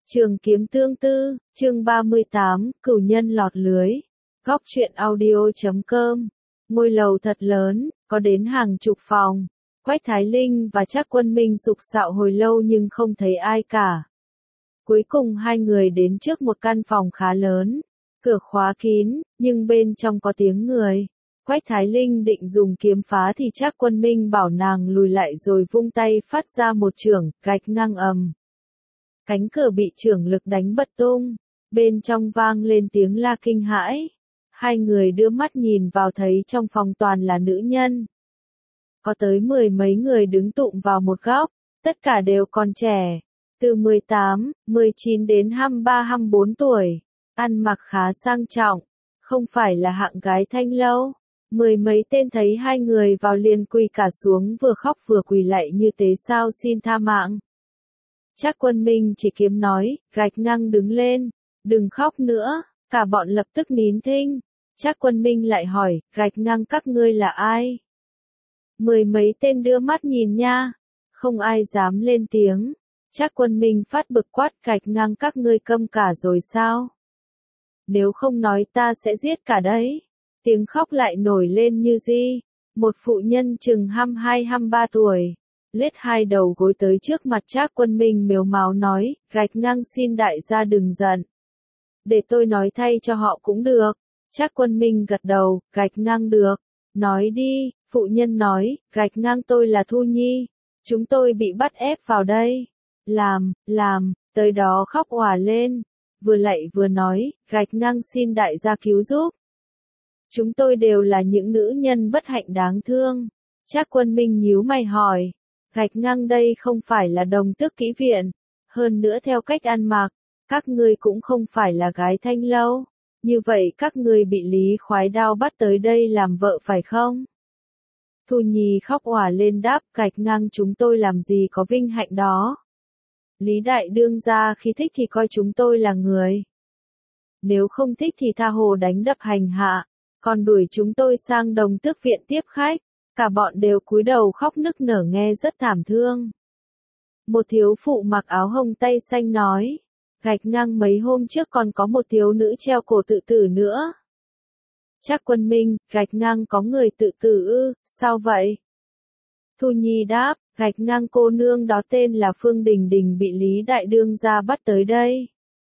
Trường Kiếm Tương Tư, chương 38, Cửu Nhân lọt lưới. Góc truyện audio.com. Ngôi lầu thật lớn, có đến hàng chục phòng. Quách Thái Linh và Trác Quân Minh sục sạo hồi lâu nhưng không thấy ai cả. Cuối cùng hai người đến trước một căn phòng khá lớn. Cửa khóa kín, nhưng bên trong có tiếng người. Quách Thái Linh định dùng kiếm phá thì Trác Quân Minh bảo nàng lùi lại rồi vung tay phát ra một chưởng, gạch ngang ầm. Cánh cửa bị chưởng lực đánh bật tung, bên trong vang lên tiếng la kinh hãi. Hai người đưa mắt nhìn vào thấy trong phòng toàn là nữ nhân. Có tới 10 mấy người đứng tụm vào một góc, tất cả đều còn trẻ, từ 18, 19 đến 23-24 tuổi, ăn mặc khá sang trọng, không phải là hạng gái thanh lâu. 10 mấy tên thấy hai người vào liền quỳ cả xuống vừa khóc vừa quỳ lạy như tế sao xin tha mạng. Trác Quân Minh chỉ kiếm nói, gạch ngang đứng lên, đừng khóc nữa, cả bọn lập tức nín thinh. Trác Quân Minh lại hỏi, gạch ngang các ngươi là ai? 10 mấy tên đưa mắt nhìn nha, không ai dám lên tiếng. Trác Quân Minh phát bực quát, gạch ngang các ngươi câm cả rồi sao? Nếu không nói ta sẽ giết cả đấy. Tiếng khóc lại nổi lên như di. Một phụ nhân chừng 22-23 tuổi. Lết hai đầu gối tới trước mặt Trác Quân Minh mếu máo nói, gạch ngang xin đại gia đừng giận. Để tôi nói thay cho họ cũng được. Trác Quân Minh gật đầu, gạch ngang được. Nói đi, phụ nhân nói, gạch ngang tôi là Thu Nhi. Chúng tôi bị bắt ép vào đây. Làm, tới đó khóc òa lên. Vừa lạy vừa nói, gạch ngang xin đại gia cứu giúp. Chúng tôi đều là những nữ nhân bất hạnh đáng thương. Trác Quân Minh nhíu mày hỏi. Gạch ngang đây không phải là Đồng Tước Kỹ Viện, hơn nữa theo cách ăn mặc, các ngươi cũng không phải là gái thanh lâu, như vậy các ngươi bị Lý Khoái Đao bắt tới đây làm vợ phải không? Thu Nhi khóc òa lên đáp, gạch ngang chúng tôi làm gì có vinh hạnh đó. Lý Đại Đương gia khi thích thì coi chúng tôi là người. Nếu không thích thì tha hồ đánh đập hành hạ, còn đuổi chúng tôi sang Đồng Tước Viện tiếp khách. Cả bọn đều cúi đầu khóc nức nở nghe rất thảm thương. Một thiếu phụ mặc áo hồng tay xanh nói, gạch ngang mấy hôm trước còn có một thiếu nữ treo cổ tự tử nữa. Trác Quân Minh, gạch ngang có người tự tử ư, sao vậy? Thu Nhi đáp, gạch ngang cô nương đó tên là Phương Đình Đình bị Lý Đại Đương gia bắt tới đây.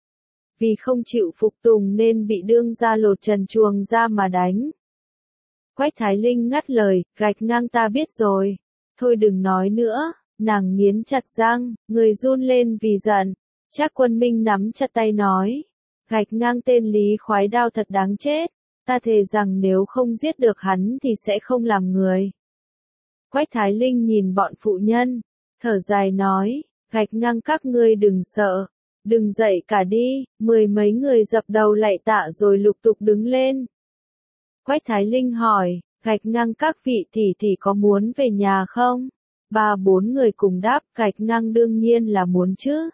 Vì không chịu phục tùng nên bị đương gia lột trần chuồng ra mà đánh. Quách Thái Linh ngắt lời, gạch ngang ta biết rồi. Thôi đừng nói nữa, nàng nghiến chặt răng, người run lên vì giận. Trác Quân Minh nắm chặt tay nói, gạch ngang tên Lý Khoái Đao thật đáng chết. Ta thề rằng nếu không giết được hắn thì sẽ không làm người. Quách Thái Linh nhìn bọn phụ nhân, thở dài nói, gạch ngang các ngươi đừng sợ, đừng dậy cả đi. 10 mấy người dập đầu lạy tạ rồi lục tục đứng lên. Quách Thái Linh hỏi, gạch ngang các vị tỷ có muốn về nhà không? 3-4 người cùng đáp, gạch ngang đương nhiên là muốn chứ.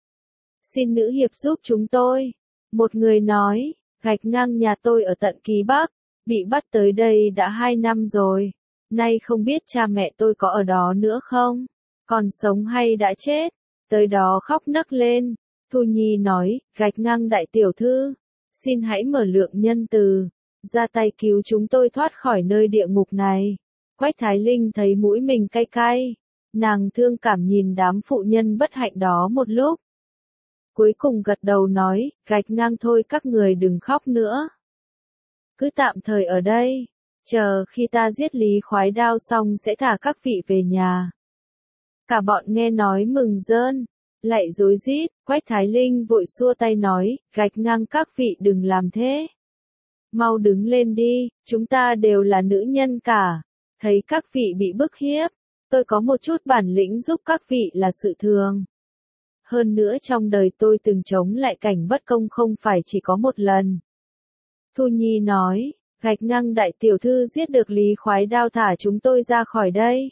Xin nữ hiệp giúp chúng tôi. Một người nói, gạch ngang nhà tôi ở tận Ký Bắc, bị bắt tới đây đã 2 năm rồi. Nay không biết cha mẹ tôi có ở đó nữa không? Còn sống hay đã chết? Tới đó khóc nấc lên. Thu Nhi nói, gạch ngang đại tiểu thư, xin hãy mở lượng nhân từ. Ra tay cứu chúng tôi thoát khỏi nơi địa ngục này. Quách Thái Linh thấy mũi mình cay cay. Nàng thương cảm nhìn đám phụ nhân bất hạnh đó một lúc. Cuối cùng gật đầu nói, gạch ngang thôi các người đừng khóc nữa. Cứ tạm thời ở đây. Chờ khi ta giết Lý Khoái Đao xong sẽ thả các vị về nhà. Cả bọn nghe nói mừng rơn. Lại rối rít, Quách Thái Linh vội xua tay nói, gạch ngang các vị đừng làm thế. Mau đứng lên đi, chúng ta đều là nữ nhân cả. Thấy các vị bị bức hiếp, tôi có một chút bản lĩnh giúp các vị là sự thường. Hơn nữa trong đời tôi từng chống lại cảnh bất công không phải chỉ có một lần. Thu Nhi nói, gạch ngang đại tiểu thư giết được Lý Khoái Đao thả chúng tôi ra khỏi đây.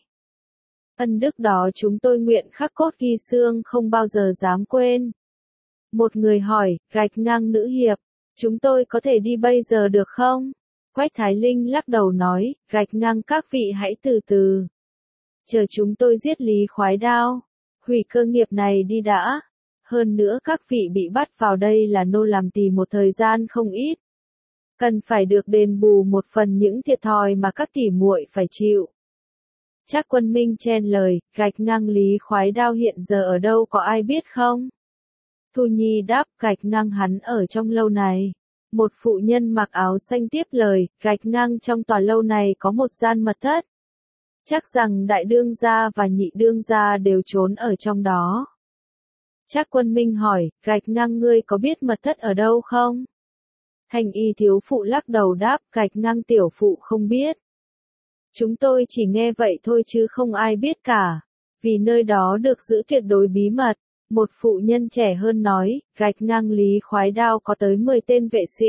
Ân đức đó chúng tôi nguyện khắc cốt ghi xương không bao giờ dám quên. Một người hỏi, gạch ngang nữ hiệp, chúng tôi có thể đi bây giờ được không? Quách Thái Linh lắc đầu nói, gạch ngang các vị hãy từ từ. Chờ chúng tôi giết Lý Khoái Đao, hủy cơ nghiệp này đi đã. Hơn nữa các vị bị bắt vào đây là nô làm tỳ một thời gian không ít. Cần phải được đền bù một phần những thiệt thòi mà các tỷ muội phải chịu. Trác Quân Minh chen lời, gạch ngang Lý Khoái Đao hiện giờ ở đâu có ai biết không? Thu Nhi đáp, gạch ngang hắn ở trong lâu này. Một phụ nhân mặc áo xanh tiếp lời, gạch ngang trong tòa lâu này có một gian mật thất. Chắc rằng đại đương gia và nhị đương gia đều trốn ở trong đó. Trác Quân Minh hỏi, gạch ngang ngươi có biết mật thất ở đâu không? Thanh y thiếu phụ lắc đầu đáp, gạch ngang tiểu phụ không biết. Chúng tôi chỉ nghe vậy thôi chứ không ai biết cả, vì nơi đó được giữ tuyệt đối bí mật. Một phụ nhân trẻ hơn nói, gạch ngang Lý Khoái Đao có tới 10 tên vệ sĩ.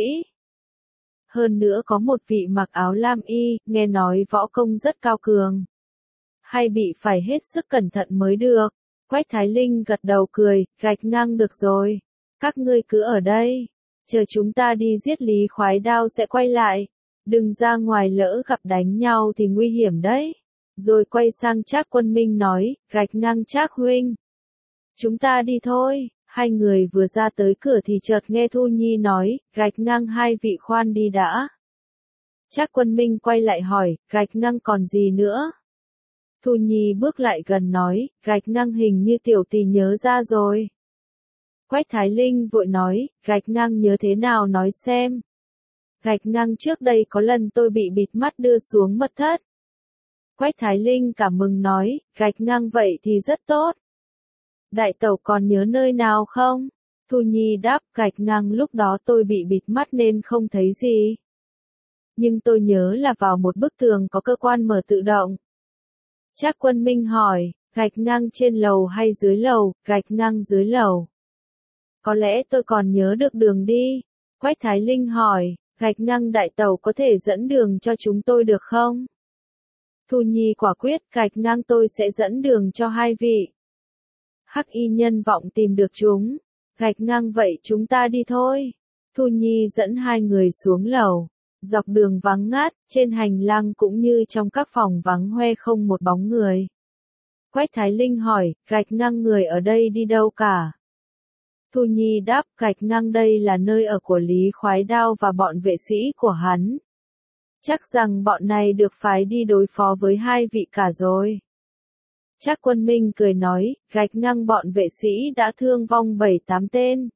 Hơn nữa có một vị mặc áo lam y, nghe nói võ công rất cao cường. Hay bị phải hết sức cẩn thận mới được. Quách Thái Linh gật đầu cười, gạch ngang được rồi. Các ngươi cứ ở đây. Chờ chúng ta đi giết Lý Khoái Đao sẽ quay lại. Đừng ra ngoài lỡ gặp đánh nhau thì nguy hiểm đấy. Rồi quay sang Trác Quân Minh nói, gạch ngang Trác huynh. Chúng ta đi thôi. Hai người vừa ra tới cửa thì chợt nghe Thu Nhi nói, gạch ngang hai vị khoan đi đã. Trác Quân Minh quay lại hỏi, gạch ngang còn gì nữa? Thu Nhi bước lại gần nói, gạch ngang hình như tiểu tỷ nhớ ra rồi. Quách Thái Linh vội nói, gạch ngang nhớ thế nào nói xem. Gạch ngang trước đây có lần tôi bị bịt mắt đưa xuống mật thất. Quách Thái Linh cảm mừng nói, gạch ngang vậy thì rất tốt. Đại tẩu còn nhớ nơi nào không? Thu Nhi đáp, gạch ngang lúc đó tôi bị bịt mắt nên không thấy gì. Nhưng tôi nhớ là vào một bức tường có cơ quan mở tự động. Trác Quân Minh hỏi, gạch ngang trên lầu hay dưới lầu, gạch ngang dưới lầu. Có lẽ tôi còn nhớ được đường đi. Quách Thái Linh hỏi, gạch ngang đại tẩu có thể dẫn đường cho chúng tôi được không? Thu Nhi quả quyết, gạch ngang tôi sẽ dẫn đường cho hai vị. Hắc y nhân vọng tìm được chúng. Gạch ngang vậy chúng ta đi thôi. Thu Nhi dẫn hai người xuống lầu. Dọc đường vắng ngát, trên hành lang cũng như trong các phòng vắng hoe không một bóng người. Quách Thái Linh hỏi, gạch ngang người ở đây đi đâu cả? Thu Nhi đáp, gạch ngang đây là nơi ở của Lý Khoái Đao và bọn vệ sĩ của hắn. Chắc rằng bọn này được phái đi đối phó với hai vị cả rồi. Trác Quân Minh cười nói, gạch ngang bọn vệ sĩ đã thương vong 7-8 tên.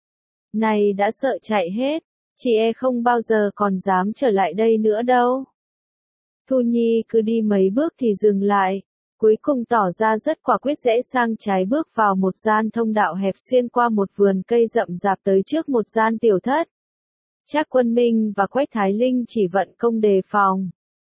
Này đã sợ chạy hết, chị e không bao giờ còn dám trở lại đây nữa đâu. Thu Nhi cứ đi mấy bước thì dừng lại, cuối cùng tỏ ra rất quả quyết rẽ sang trái bước vào một gian thông đạo hẹp xuyên qua một vườn cây rậm rạp tới trước một gian tiểu thất. Trác Quân Minh và Quách Thái Linh chỉ vận công đề phòng.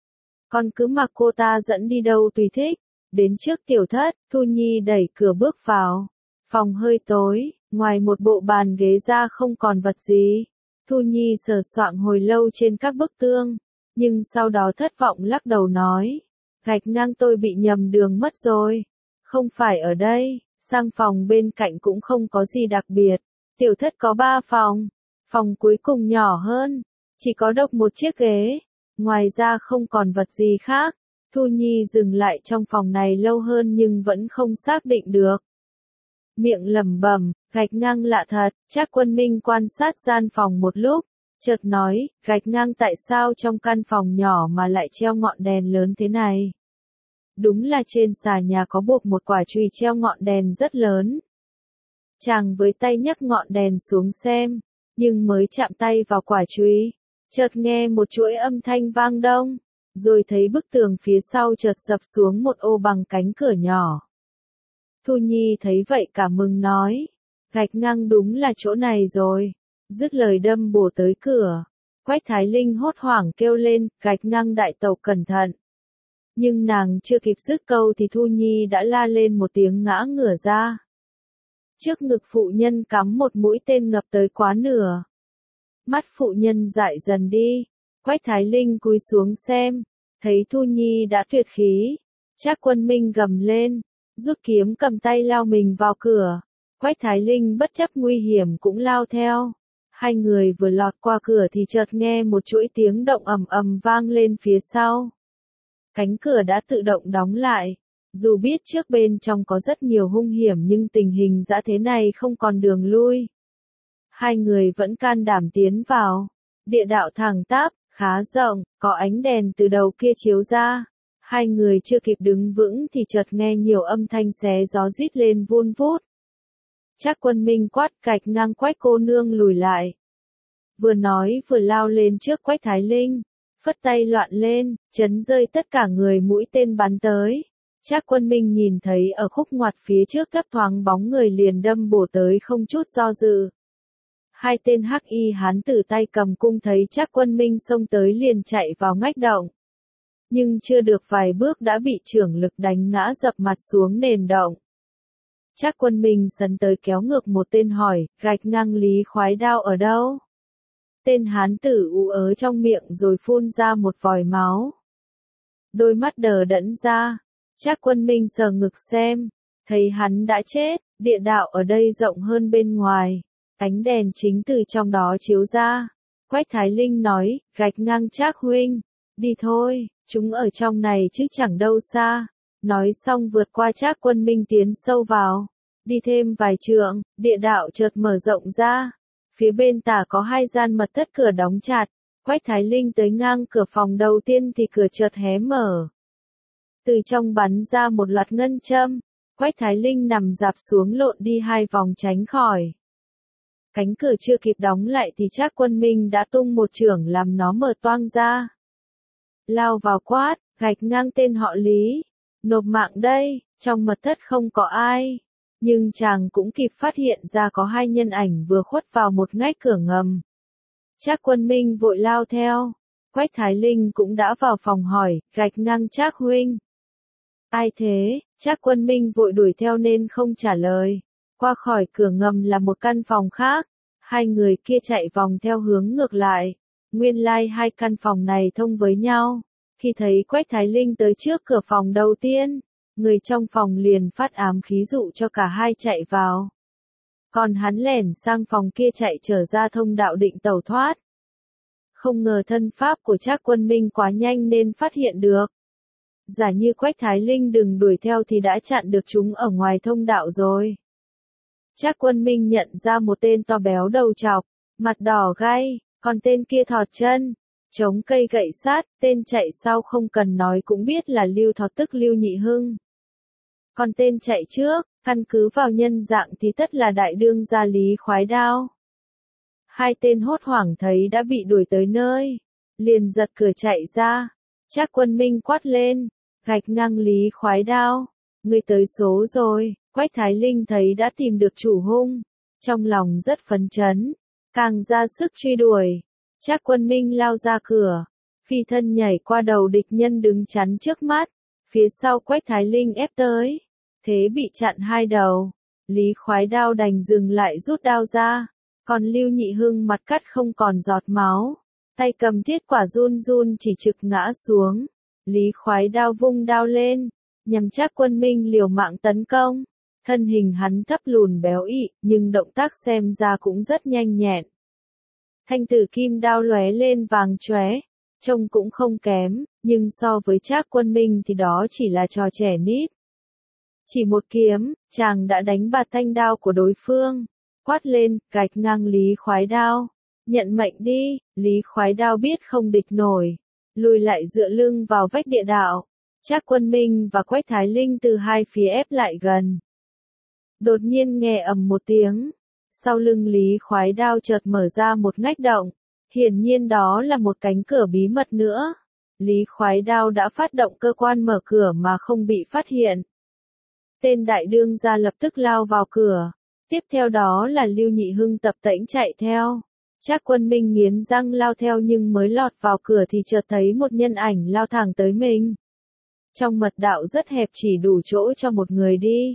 Còn cứ mặc cô ta dẫn đi đâu tùy thích. Đến trước tiểu thất, Thu Nhi đẩy cửa bước vào. Phòng hơi tối, ngoài một bộ bàn ghế ra không còn vật gì. Thu Nhi sờ soạng hồi lâu trên các bức tường, nhưng sau đó thất vọng lắc đầu nói, gạch ngang tôi bị nhầm đường mất rồi. Không phải ở đây, sang phòng bên cạnh cũng không có gì đặc biệt. Tiểu thất có 3 phòng, phòng cuối cùng nhỏ hơn, chỉ có độc một chiếc ghế, ngoài ra không còn vật gì khác. Thu Nhi dừng lại trong phòng này lâu hơn nhưng vẫn không xác định được. Miệng lẩm bẩm, gạch ngang lạ thật. Trác Quân Minh quan sát gian phòng một lúc, chợt nói, gạch ngang tại sao trong căn phòng nhỏ mà lại treo ngọn đèn lớn thế này? Đúng là trên xà nhà có buộc một quả chùy treo ngọn đèn rất lớn. Chàng với tay nhấc ngọn đèn xuống xem, nhưng mới chạm tay vào quả chùy, chợt nghe một chuỗi âm thanh vang đông. Rồi thấy bức tường phía sau chợt sập xuống một ô bằng cánh cửa nhỏ. Thu Nhi thấy vậy cả mừng nói, gạch ngang đúng là chỗ này rồi. Dứt lời đâm bổ tới cửa. Quách Thái Linh hốt hoảng kêu lên, gạch ngang đại tẩu cẩn thận. Nhưng nàng chưa kịp dứt câu thì Thu Nhi đã la lên một tiếng ngã ngửa ra. Trước ngực phụ nhân cắm một mũi tên ngập tới quá nửa. Mắt phụ nhân dại dần đi. Quách Thái Linh cúi xuống xem, thấy Thu Nhi đã tuyệt khí. Trác Quân Minh gầm lên, rút kiếm cầm tay lao mình vào cửa. Quách Thái Linh bất chấp nguy hiểm cũng lao theo. Hai người vừa lọt qua cửa thì chợt nghe một chuỗi tiếng động ầm ầm vang lên phía sau. Cánh cửa đã tự động đóng lại, Dù biết trước bên trong có rất nhiều hung hiểm nhưng tình hình dã thế này không còn đường lui. Hai người vẫn can đảm tiến vào. Địa đạo thẳng tắp, khá rộng, có ánh đèn từ đầu kia chiếu ra. Hai người chưa kịp đứng vững thì chợt nghe nhiều âm thanh xé gió rít lên vun vút. Trác Quân Minh quát Gạch Ngang Quách cô nương lùi lại. Vừa nói vừa lao lên trước Quách Thái Linh, phất tay loạn lên, chấn rơi tất cả người mũi tên bắn tới. Trác Quân Minh nhìn thấy ở khúc ngoặt phía trước thấp thoáng bóng người liền đâm bổ tới không chút do dự. Hai tên hắc y hán tử tay cầm cung thấy Trác Quân Minh xông tới liền chạy vào ngách động. Nhưng chưa được vài bước đã bị trưởng lực đánh ngã dập mặt xuống nền động. Trác Quân Minh sấn tới kéo ngược một tên hỏi, Gạch Ngang Lý Khoái Đao ở đâu? Tên hán tử ú ớ trong miệng rồi phun ra một vòi máu. Đôi mắt đờ đẫn ra, Trác Quân Minh sờ ngực xem, thấy hắn đã chết, địa đạo ở đây rộng hơn bên ngoài, ánh đèn chính từ trong đó chiếu ra. Quách Thái Linh nói, Gạch Ngang Trác huynh, đi thôi, chúng ở trong này chứ chẳng đâu xa. Nói xong vượt qua Trác Quân Minh tiến sâu vào, đi thêm vài trượng, địa đạo chợt mở rộng ra. Phía bên tả có hai gian mật thất cửa đóng chặt. Quách Thái Linh tới ngang cửa phòng đầu tiên thì cửa chợt hé mở. Từ trong bắn ra một loạt ngân châm. Quách Thái Linh nằm dạp xuống lộn đi hai vòng tránh khỏi. Cánh cửa chưa kịp đóng lại thì Trác Quân Minh đã tung một chưởng làm nó mở toang ra. Lao vào quát, Gạch Ngang tên họ Lý, nộp mạng đây. Trong mật thất không có ai. Nhưng chàng cũng kịp phát hiện ra có hai nhân ảnh vừa khuất vào một ngách cửa ngầm. Trác Quân Minh vội lao theo. Quách Thái Linh cũng đã vào phòng hỏi, Gạch Ngang Trác huynh. Ai thế? Trác Quân Minh vội đuổi theo nên không trả lời. Qua khỏi cửa ngầm là một căn phòng khác. Hai người kia chạy vòng theo hướng ngược lại. Nguyên lai hai căn phòng này thông với nhau. Khi thấy Quách Thái Linh tới trước cửa phòng đầu tiên, người trong phòng liền phát ám khí dụ cho cả hai chạy vào. Còn hắn lẻn sang phòng kia chạy trở ra thông đạo định tẩu thoát. Không ngờ thân pháp của Trác Quân Minh quá nhanh nên phát hiện được. Giả như Quách Thái Linh đừng đuổi theo thì đã chặn được chúng ở ngoài thông đạo rồi. Trác Quân Minh nhận ra một tên to béo đầu trọc, mặt đỏ gay, còn tên kia thọt chân, chống cây gậy sát, tên chạy sau không cần nói cũng biết là Lưu Thọt tức Lưu Nhị Hưng. Còn tên chạy trước, căn cứ vào nhân dạng thì tất là đại đương gia Lý Khoái Đao. Hai tên hốt hoảng thấy đã bị đuổi tới nơi, liền giật cửa chạy ra. Trác Quân Minh quát lên, Gạch Ngang Lý Khoái Đao, ngươi tới số rồi. Quách Thái Linh thấy đã tìm được chủ hung, trong lòng rất phấn chấn, càng ra sức truy đuổi. Trác Quân Minh lao ra cửa, phi thân nhảy qua đầu địch nhân đứng chắn trước mắt, phía sau Quách Thái Linh ép tới, thế bị chặn hai đầu. Lý Khoái Đao đành dừng lại rút đao ra, còn Lưu Nhị Hưng mặt cắt không còn giọt máu, tay cầm thiết quả run run chỉ trực ngã xuống. Lý Khoái Đao vung đao lên, nhằm Trác Quân Minh liều mạng tấn công. Thân hình hắn thấp lùn béo ị, nhưng động tác xem ra cũng rất nhanh nhẹn. Thanh tử kim đao lóe lên vàng chóe, trông cũng không kém, nhưng so với Trác Quân Minh thì đó chỉ là trò trẻ nít. Chỉ một kiếm, chàng đã đánh bạt thanh đao của đối phương, quát lên, Gạch Ngang Lý Khoái Đao, nhận mệnh đi. Lý Khoái Đao biết không địch nổi, lùi lại dựa lưng vào vách địa đạo. Trác Quân Minh và Quách Thái Linh từ hai phía ép lại gần. Đột nhiên nghe ầm một tiếng, sau lưng Lý Khoái Đao chợt mở ra một ngách động, hiển nhiên đó là một cánh cửa bí mật nữa. Lý Khoái Đao đã phát động cơ quan mở cửa mà không bị phát hiện. Tên đại đương gia lập tức lao vào cửa, tiếp theo đó là Lưu Nhị Hưng tập tễnh chạy theo. Trác Quân Minh nghiến răng lao theo nhưng mới lọt vào cửa thì chợt thấy một nhân ảnh lao thẳng tới mình. Trong mật đạo rất hẹp chỉ đủ chỗ cho một người đi,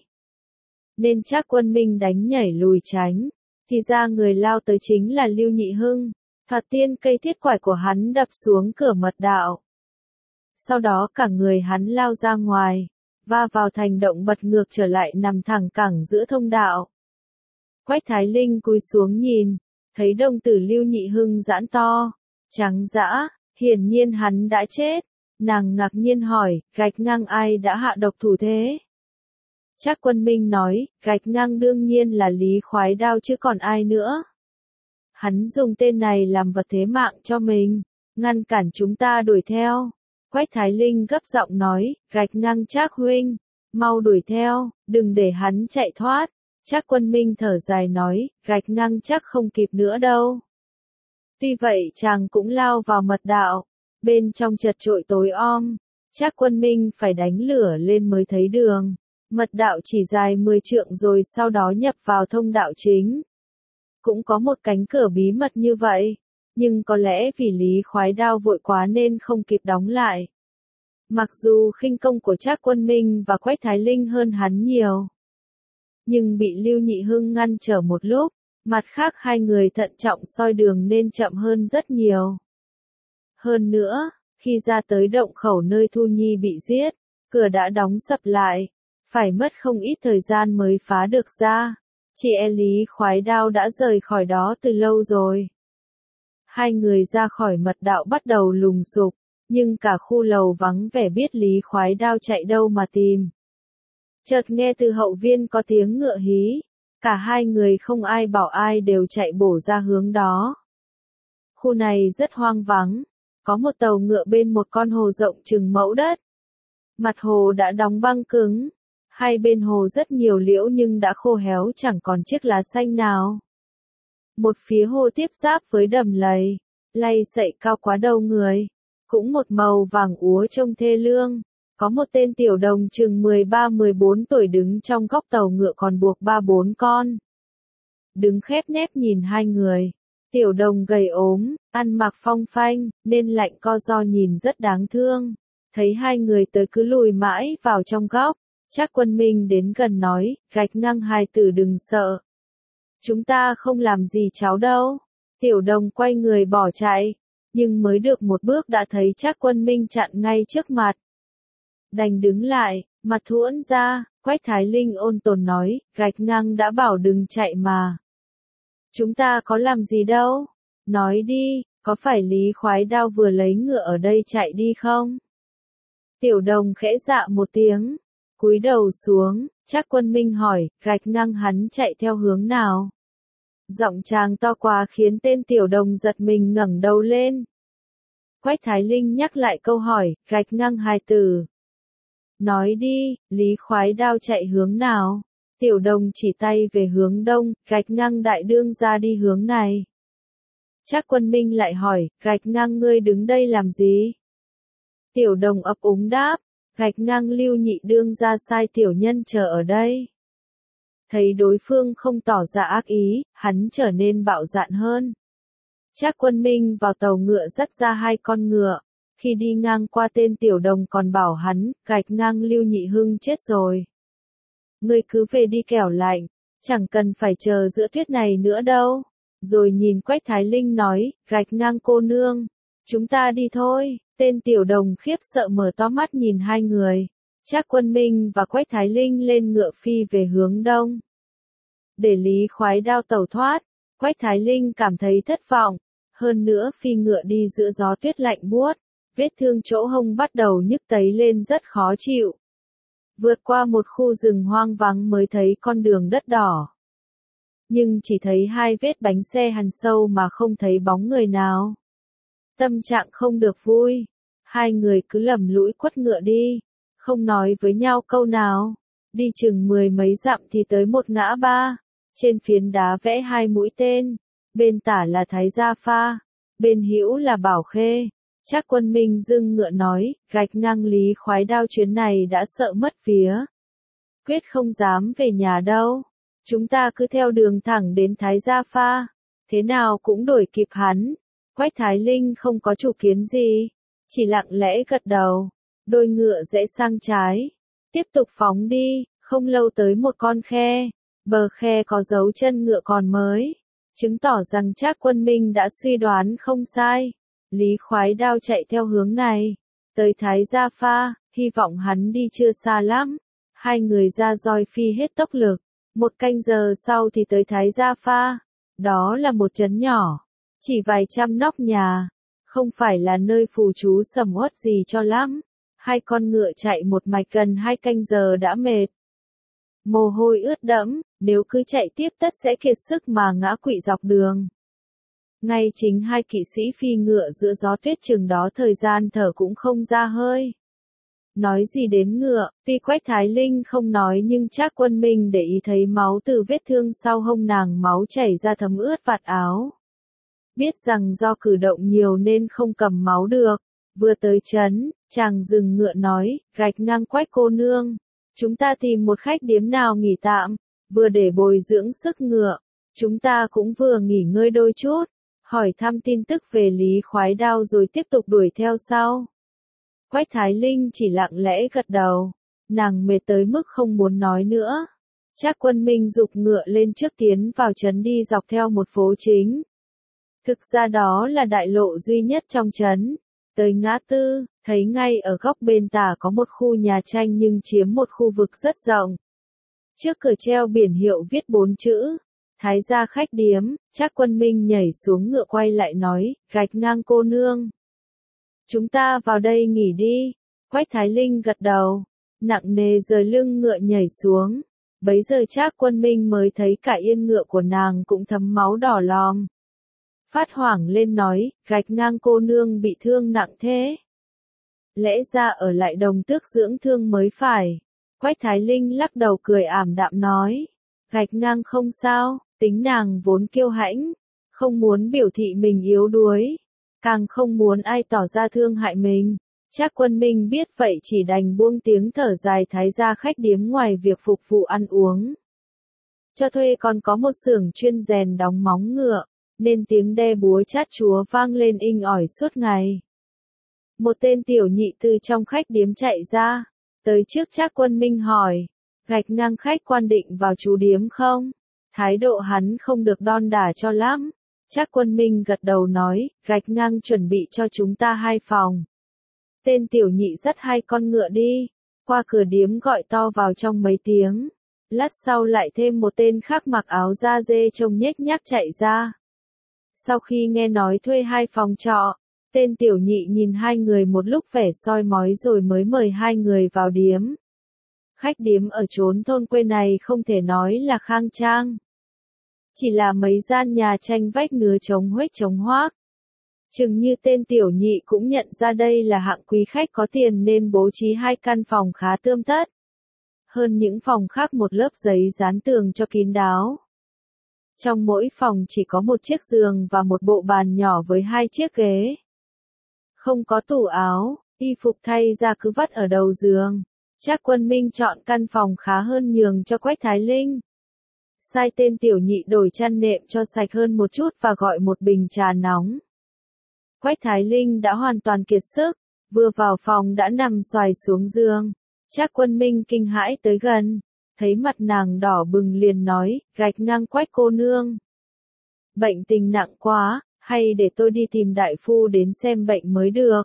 nên Trác Quân Minh đánh nhảy lùi tránh, thì ra người lao tới chính là Lưu Nhị Hưng. Thoạt tiên cây thiết quải của hắn đập xuống cửa mật đạo. Sau đó cả người hắn lao ra ngoài, va vào thành động bật ngược trở lại nằm thẳng cẳng giữa thông đạo. Quách Thái Linh cúi xuống nhìn, thấy đồng tử Lưu Nhị Hưng giãn to, trắng dã, hiển nhiên hắn đã chết. Nàng ngạc nhiên hỏi, Gạch Ngang ai đã hạ độc thủ thế? Trác Quân Minh nói, Gạch Ngang đương nhiên là Lý Khoái Đao chứ còn ai nữa. Hắn dùng tên này làm vật thế mạng cho mình, ngăn cản chúng ta đuổi theo. Quách Thái Linh gấp giọng nói, Gạch Ngang Trác huynh, mau đuổi theo, đừng để hắn chạy thoát. Trác Quân Minh thở dài nói, Gạch Ngang chắc không kịp nữa đâu. Tuy vậy chàng cũng lao vào mật đạo, bên trong chật chội tối om, Trác Quân Minh phải đánh lửa lên mới thấy đường. Mật đạo chỉ dài 10 trượng rồi sau đó nhập vào thông đạo chính. Cũng có một cánh cửa bí mật như vậy, nhưng có lẽ vì Lý Khoái Đao vội quá nên không kịp đóng lại. Mặc dù khinh công của Trác Quân Minh và Quách Thái Linh hơn hắn nhiều, nhưng bị Lưu Nhị Hưng ngăn trở một lúc, mặt khác hai người thận trọng soi đường nên chậm hơn rất nhiều. Hơn nữa, khi ra tới động khẩu nơi Thu Nhi bị giết, cửa đã đóng sập lại, phải mất không ít thời gian mới phá được ra. Chị Lý Khoái Đao đã rời khỏi đó từ lâu rồi. Hai người ra khỏi mật đạo bắt đầu lùng sục, nhưng cả khu lầu vắng vẻ biết Lý Khoái Đao chạy đâu mà tìm. Chợt nghe từ hậu viên có tiếng ngựa hí, cả hai người không ai bảo ai đều chạy bổ ra hướng đó. Khu này rất hoang vắng, có một tàu ngựa bên một con hồ rộng chừng mẫu đất. Mặt hồ đã đóng băng cứng, hai bên hồ rất nhiều liễu nhưng đã khô héo chẳng còn chiếc lá xanh nào. Một phía hồ tiếp giáp với đầm lầy, lay sậy cao quá đầu người, cũng một màu vàng úa trông thê lương. Có một tên tiểu đồng chừng 13-14 tuổi đứng trong góc tàu ngựa còn buộc 3-4 con. Đứng khép nép nhìn hai người. Tiểu đồng gầy ốm, ăn mặc phong phanh, nên lạnh co ro nhìn rất đáng thương. Thấy hai người tới cứ lùi mãi vào trong góc. Trác Quân Minh đến gần nói, Gạch Ngang hài tử đừng sợ. Chúng ta không làm gì cháu đâu. Tiểu đồng quay người bỏ chạy, nhưng mới được một bước đã thấy Trác Quân Minh chặn ngay trước mặt. Đành đứng lại, mặt thuẫn ra, Quách Thái Linh ôn tồn nói, Gạch Ngang đã bảo đừng chạy mà. Chúng ta có làm gì đâu. Nói đi, có phải Lý Khoái Đao vừa lấy ngựa ở đây chạy đi không? Tiểu đồng khẽ dạ một tiếng, cúi đầu xuống, Trác Quân Minh hỏi, Gạch Ngang hắn chạy theo hướng nào? Giọng chàng to quá khiến tên tiểu đồng giật mình ngẩng đầu lên. Quách Thái Linh nhắc lại câu hỏi, Gạch Ngang hài tử. Nói đi, Lý Khoái Đao chạy hướng nào? Tiểu đồng chỉ tay về hướng đông, Gạch Ngang đại đương ra đi hướng này. Trác Quân Minh lại hỏi, Gạch Ngang ngươi đứng đây làm gì? Tiểu đồng ấp úng đáp, Gạch Ngang Lưu Nhị đương ra sai tiểu nhân chờ ở đây. Thấy đối phương không tỏ ra ác ý, hắn trở nên bạo dạn hơn. Trác Quân Minh vào tàu ngựa dắt ra hai con ngựa. Khi đi ngang qua tên tiểu đồng còn bảo hắn, Gạch Ngang Lưu Nhị Hưng chết rồi. Ngươi cứ về đi kẻo lạnh, chẳng cần phải chờ giữa tuyết này nữa đâu. Rồi nhìn Quách Thái Linh nói, Gạch Ngang cô nương, chúng ta đi thôi. Tên tiểu đồng khiếp sợ mở to mắt nhìn hai người. Trác Quân Minh và Quách Thái Linh lên ngựa phi về hướng đông. Để Lý Khoái Đao tẩu thoát, Quách Thái Linh cảm thấy thất vọng. Hơn nữa phi ngựa đi giữa gió tuyết lạnh buốt, vết thương chỗ hông bắt đầu nhức tấy lên rất khó chịu. Vượt qua một khu rừng hoang vắng mới thấy con đường đất đỏ. Nhưng chỉ thấy hai vết bánh xe hằn sâu mà không thấy bóng người nào. Tâm trạng không được vui. Hai người cứ lầm lũi quất ngựa đi, không nói với nhau câu nào. Đi chừng 10 mấy dặm thì tới một ngã ba. Trên phiến đá vẽ hai mũi tên. Bên tả là Thái Gia Pha, bên hữu là Bảo Khê. Trác Quân Minh dưng ngựa nói, Gạch Ngang Lý Khoái Đao chuyến này đã sợ mất vía. Quyết không dám về nhà đâu. Chúng ta cứ theo đường thẳng đến Thái Gia Pha. Thế nào cũng đuổi kịp hắn. Quách Thái Linh không có chủ kiến gì, chỉ lặng lẽ gật đầu. Đôi ngựa rẽ sang trái, tiếp tục phóng đi, không lâu tới một con khe. Bờ khe có dấu chân ngựa còn mới, chứng tỏ rằng Trác Quân Minh đã suy đoán không sai. Lý Khoái Đao chạy theo hướng này, tới Thái Gia Pha, hy vọng hắn đi chưa xa lắm. Hai người ra roi phi hết tốc lực, một canh giờ sau thì tới Thái Gia Pha. Đó là một trấn nhỏ, chỉ vài trăm nóc nhà, Không phải là nơi phù chú sầm uất gì cho lắm. Hai con ngựa chạy một mạch gần 2 canh giờ đã mệt. Mồ hôi ướt đẫm, nếu cứ chạy tiếp tất sẽ kiệt sức mà ngã quỵ dọc đường. Ngay chính hai kỵ sĩ phi ngựa giữa gió tuyết chừng đó thời gian thở cũng không ra hơi. Nói gì đến ngựa, tuy Quách Thái Linh không nói nhưng Trác Quân Minh để ý thấy máu từ vết thương sau hông nàng máu chảy ra thấm ướt vạt áo. Biết rằng do cử động nhiều nên không cầm máu được. Vừa tới trấn, chàng dừng ngựa nói, gạch ngang Quách cô nương. Chúng ta tìm một khách điếm nào nghỉ tạm, vừa để bồi dưỡng sức ngựa. Chúng ta cũng vừa nghỉ ngơi đôi chút, hỏi thăm tin tức về Lý Khoái Đao rồi tiếp tục đuổi theo sau. Quách Thái Linh chỉ lặng lẽ gật đầu, nàng mệt tới mức không muốn nói nữa. Trác Quân Minh giục ngựa lên trước tiến vào trấn đi dọc theo một phố chính. Thực ra đó là đại lộ duy nhất trong trấn. Tới ngã tư, thấy ngay ở góc bên tả có một khu nhà tranh nhưng chiếm một khu vực rất rộng. Trước cửa treo biển hiệu viết 4 chữ, Thái gia khách điếm. Trác Quân Minh nhảy xuống ngựa quay lại nói, gạch ngang cô nương. Chúng ta vào đây nghỉ đi. Quách Thái Linh gật đầu, nặng nề rời lưng ngựa nhảy xuống. Bấy giờ Trác Quân Minh mới thấy cả yên ngựa của nàng cũng thấm máu đỏ lòm. Phát hoảng lên nói, gạch ngang cô nương bị thương nặng thế. Lẽ ra ở lại Đồng Tước dưỡng thương mới phải. Quách Thái Linh lắc đầu cười ảm đạm nói, gạch ngang không sao, tính nàng vốn kiêu hãnh, không muốn biểu thị mình yếu đuối, càng không muốn ai tỏ ra thương hại mình. Trác Quân Minh biết vậy chỉ đành buông tiếng thở dài. Thái gia khách điếm ngoài việc phục vụ ăn uống cho thuê còn có một xưởng chuyên rèn đóng móng ngựa, nên tiếng đe búa chát chúa vang lên inh ỏi suốt ngày. Một tên tiểu nhị từ trong khách điếm chạy ra, tới trước Trác Quân Minh hỏi, gạch ngang khách quan định vào chú điếm không? Thái độ hắn không được đon đả cho lắm. Trác Quân Minh gật đầu nói, gạch ngang chuẩn bị cho chúng ta 2 phòng. Tên tiểu nhị dắt 2 con ngựa đi, qua cửa điếm gọi to vào trong mấy tiếng. Lát sau lại thêm một tên khác mặc áo da dê trông nhếch nhác chạy ra. Sau khi nghe nói thuê 2 phòng trọ, tên tiểu nhị nhìn 2 người một lúc vẻ soi mói rồi mới mời 2 người vào điếm. Khách điếm ở chốn thôn quê này không thể nói là khang trang. Chỉ là mấy gian nhà tranh vách nứa trống huếch trống hoác. Chừng như tên tiểu nhị cũng nhận ra đây là hạng quý khách có tiền nên bố trí 2 căn phòng khá tươm tất. Hơn những phòng khác một lớp giấy dán tường cho kín đáo. Trong mỗi phòng chỉ có một chiếc giường và một bộ bàn nhỏ với 2 chiếc ghế. Không có tủ áo, y phục thay ra cứ vắt ở đầu giường. Trác Quân Minh chọn căn phòng khá hơn nhường cho Quách Thái Linh. Sai tên tiểu nhị đổi chăn nệm cho sạch hơn một chút và gọi một bình trà nóng. Quách Thái Linh đã hoàn toàn kiệt sức, vừa vào phòng đã nằm xoài xuống giường. Trác Quân Minh kinh hãi tới gần, thấy mặt nàng đỏ bừng liền nói, gạch ngang Quách cô nương. Bệnh tình nặng quá, hay để tôi đi tìm đại phu đến xem bệnh mới được.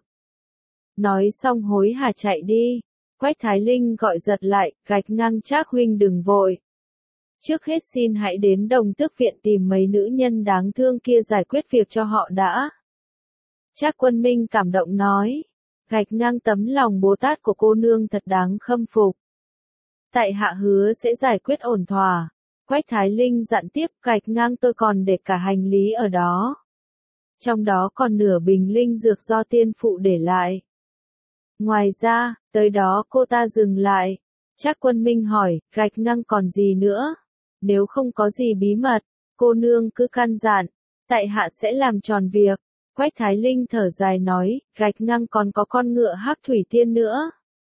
Nói xong hối hả chạy đi. Quách Thái Linh gọi giật lại, gạch ngang Trác huynh đừng vội. Trước hết xin hãy đến Đồng Tước viện tìm mấy nữ nhân đáng thương kia giải quyết việc cho họ đã. Trác Quân Minh cảm động nói, gạch ngang tấm lòng Bồ Tát của cô nương thật đáng khâm phục. Tại hạ hứa sẽ giải quyết ổn thỏa. Quách Thái Linh dặn tiếp, gạch ngang tôi còn để cả hành lý ở đó. Trong đó còn nửa bình linh dược do tiên phụ để lại. Ngoài ra, tới đó cô ta dừng lại. Trác Quân Minh hỏi, gạch ngang còn gì nữa? Nếu không có gì bí mật, cô nương cứ căn dặn, tại hạ sẽ làm tròn việc. Quách Thái Linh thở dài nói, gạch ngang còn có con ngựa Hắc Thủy Tiên nữa.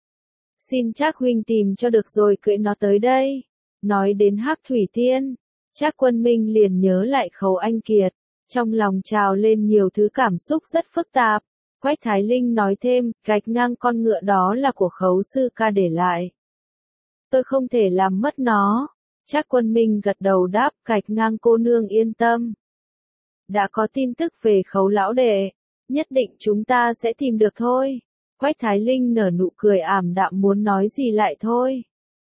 Xin Trác huynh tìm cho được rồi cưỡi nó tới đây. Nói đến Hắc Thủy Tiên, Trác Quân Minh liền nhớ lại Khấu Anh Kiệt, trong lòng trào lên nhiều thứ cảm xúc rất phức tạp. Quách Thái Linh nói thêm, gạch ngang con ngựa đó là của Khấu sư ca để lại. Tôi không thể làm mất nó. Trác Quân Minh gật đầu đáp, gạch ngang cô nương yên tâm. Đã có tin tức về Khấu lão đệ, nhất định chúng ta sẽ tìm được thôi. Quách Thái Linh nở nụ cười ảm đạm muốn nói gì lại thôi.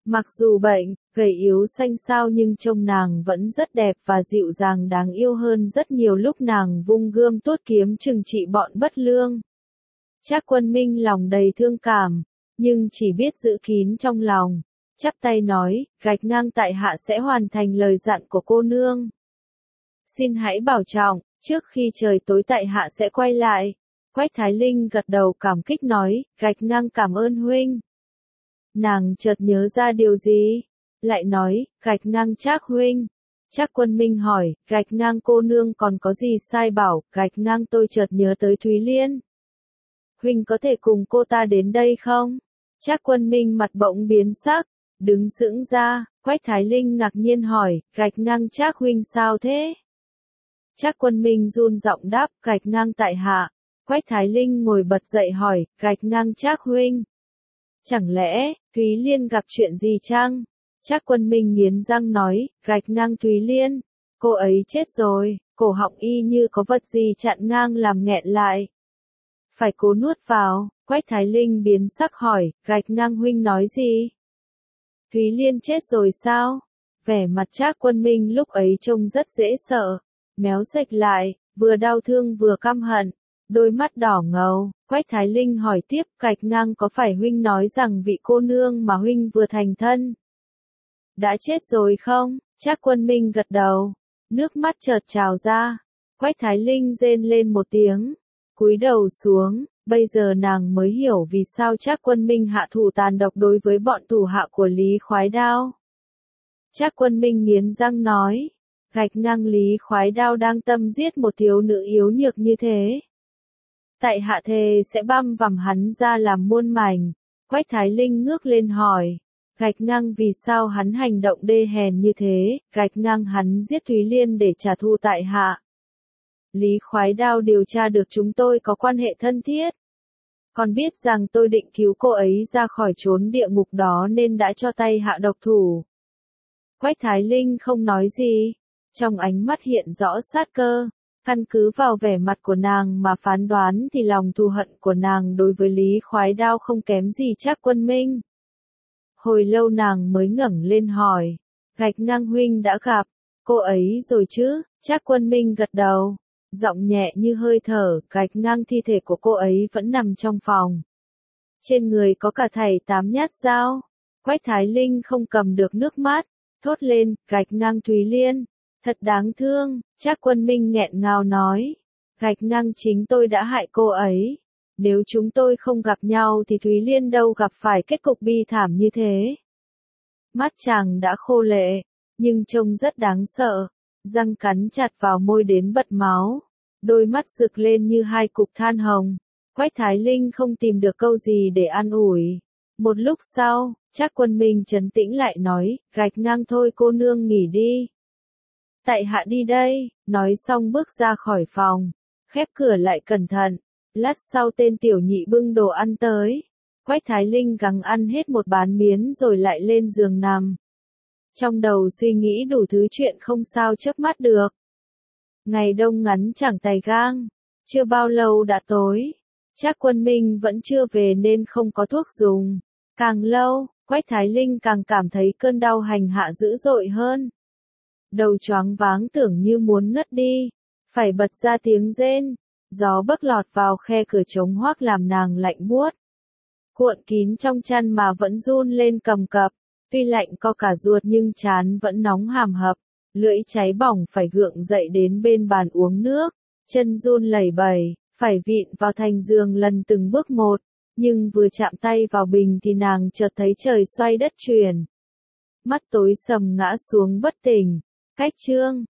Mặc dù bệnh, gầy yếu xanh xao nhưng trông nàng vẫn rất đẹp và dịu dàng đáng yêu hơn rất nhiều lúc nàng vung gươm tuốt kiếm trừng trị bọn bất lương. Trác Quân Minh lòng đầy thương cảm, nhưng chỉ biết giữ kín trong lòng. Chắp tay nói, gạch ngang tại hạ sẽ hoàn thành lời dặn của cô nương. Xin hãy bảo trọng, trước khi trời tối tại hạ sẽ quay lại. Quách Thái Linh gật đầu cảm kích nói, gạch ngang cảm ơn huynh. Nàng chợt nhớ ra điều gì? Lại nói, gạch ngang Trác huynh. Trác Quân Minh hỏi, gạch ngang cô nương còn có gì sai bảo, gạch ngang tôi chợt nhớ tới Thúy Liên. Huynh có thể cùng cô ta đến đây không? Trác Quân Minh mặt bỗng biến sắc, đứng sững ra, Quách Thái Linh ngạc nhiên hỏi, gạch ngang Trác huynh sao thế? Trác Quân Minh run giọng đáp, gạch ngang tại hạ. Quách Thái Linh ngồi bật dậy hỏi, gạch ngang Trác huynh. Chẳng lẽ, Thúy Liên gặp chuyện gì chăng? Trác Quân Minh nghiến răng nói, gạch ngang Thúy Liên. Cô ấy chết rồi, cổ họng y như có vật gì chặn ngang làm nghẹn lại. Phải cố nuốt vào, Quách Thái Linh biến sắc hỏi, gạch ngang huynh nói gì? Thúy Liên chết rồi sao? Vẻ mặt Trác Quân Minh lúc ấy trông rất dễ sợ, méo sệch lại, vừa đau thương vừa căm hận, đôi mắt đỏ ngầu. Quách Thái Linh hỏi tiếp, gạch ngang có phải huynh nói rằng vị cô nương mà huynh vừa thành thân đã chết rồi không? Trác Quân Minh gật đầu, nước mắt chợt trào ra. Quách Thái Linh rên lên một tiếng, cúi đầu xuống, bây giờ nàng mới hiểu vì sao Trác Quân Minh hạ thủ tàn độc đối với bọn thủ hạ của Lý Khoái Đao. Trác Quân Minh nghiến răng nói, gạch ngang Lý Khoái Đao đang tâm giết một thiếu nữ yếu nhược như thế. Tại hạ thề sẽ băm vằm hắn ra làm muôn mảnh. Quách Thái Linh ngước lên hỏi, gạch ngang vì sao hắn hành động đê hèn như thế, gạch ngang hắn giết Thúy Liên để trả thù tại hạ. Lý Khoái Đao điều tra được chúng tôi có quan hệ thân thiết. Còn biết rằng tôi định cứu cô ấy ra khỏi chốn địa ngục đó nên đã cho tay hạ độc thủ. Quách Thái Linh không nói gì, trong ánh mắt hiện rõ sát cơ. Căn cứ vào vẻ mặt của nàng mà phán đoán thì lòng thù hận của nàng đối với Lý Khoái Đao không kém gì Trác Quân Minh. Hồi lâu nàng mới ngẩng lên hỏi, gạch ngang huynh đã gặp cô ấy rồi chứ? Trác Quân Minh gật đầu, giọng nhẹ như hơi thở, gạch ngang thi thể của cô ấy vẫn nằm trong phòng. Trên người có cả thảy 8 nhát dao. Quách Thái Linh không cầm được nước mắt, thốt lên, gạch ngang Thúy Liên. Thật đáng thương, Trác Quân Minh nghẹn ngào nói, gạch ngang chính tôi đã hại cô ấy. Nếu chúng tôi không gặp nhau thì Thúy Liên đâu gặp phải kết cục bi thảm như thế. Mắt chàng đã khô lệ, nhưng trông rất đáng sợ, răng cắn chặt vào môi đến bật máu, đôi mắt rực lên như hai cục than hồng. Quách Thái Linh không tìm được câu gì để an ủi. Một lúc sau, Trác Quân Minh trấn tĩnh lại nói, gạch ngang thôi cô nương nghỉ đi. Tại hạ đi đây, nói xong bước ra khỏi phòng, khép cửa lại cẩn thận. Lát sau tên tiểu nhị bưng đồ ăn tới. Quách Thái Linh gắng ăn hết một bát miến rồi lại lên giường nằm. Trong đầu suy nghĩ đủ thứ chuyện không sao chớp mắt được. Ngày đông ngắn chẳng tày gang, chưa bao lâu đã tối. Trác Quân Minh vẫn chưa về nên không có thuốc dùng. Càng lâu, Quách Thái Linh càng cảm thấy cơn đau hành hạ dữ dội hơn. Đầu choáng váng tưởng như muốn ngất đi, phải bật ra tiếng rên. Gió bấc lọt vào khe cửa trống hoác làm nàng lạnh buốt. Cuộn kín trong chăn mà vẫn run lên cầm cập, tuy lạnh co cả ruột nhưng trán vẫn nóng hàm hập, lưỡi cháy bỏng phải gượng dậy đến bên bàn uống nước, chân run lẩy bẩy, phải vịn vào thành giường lần từng bước một, nhưng vừa chạm tay vào bình thì nàng chợt thấy trời xoay đất chuyển. Mắt tối sầm ngã xuống bất tỉnh, cách chương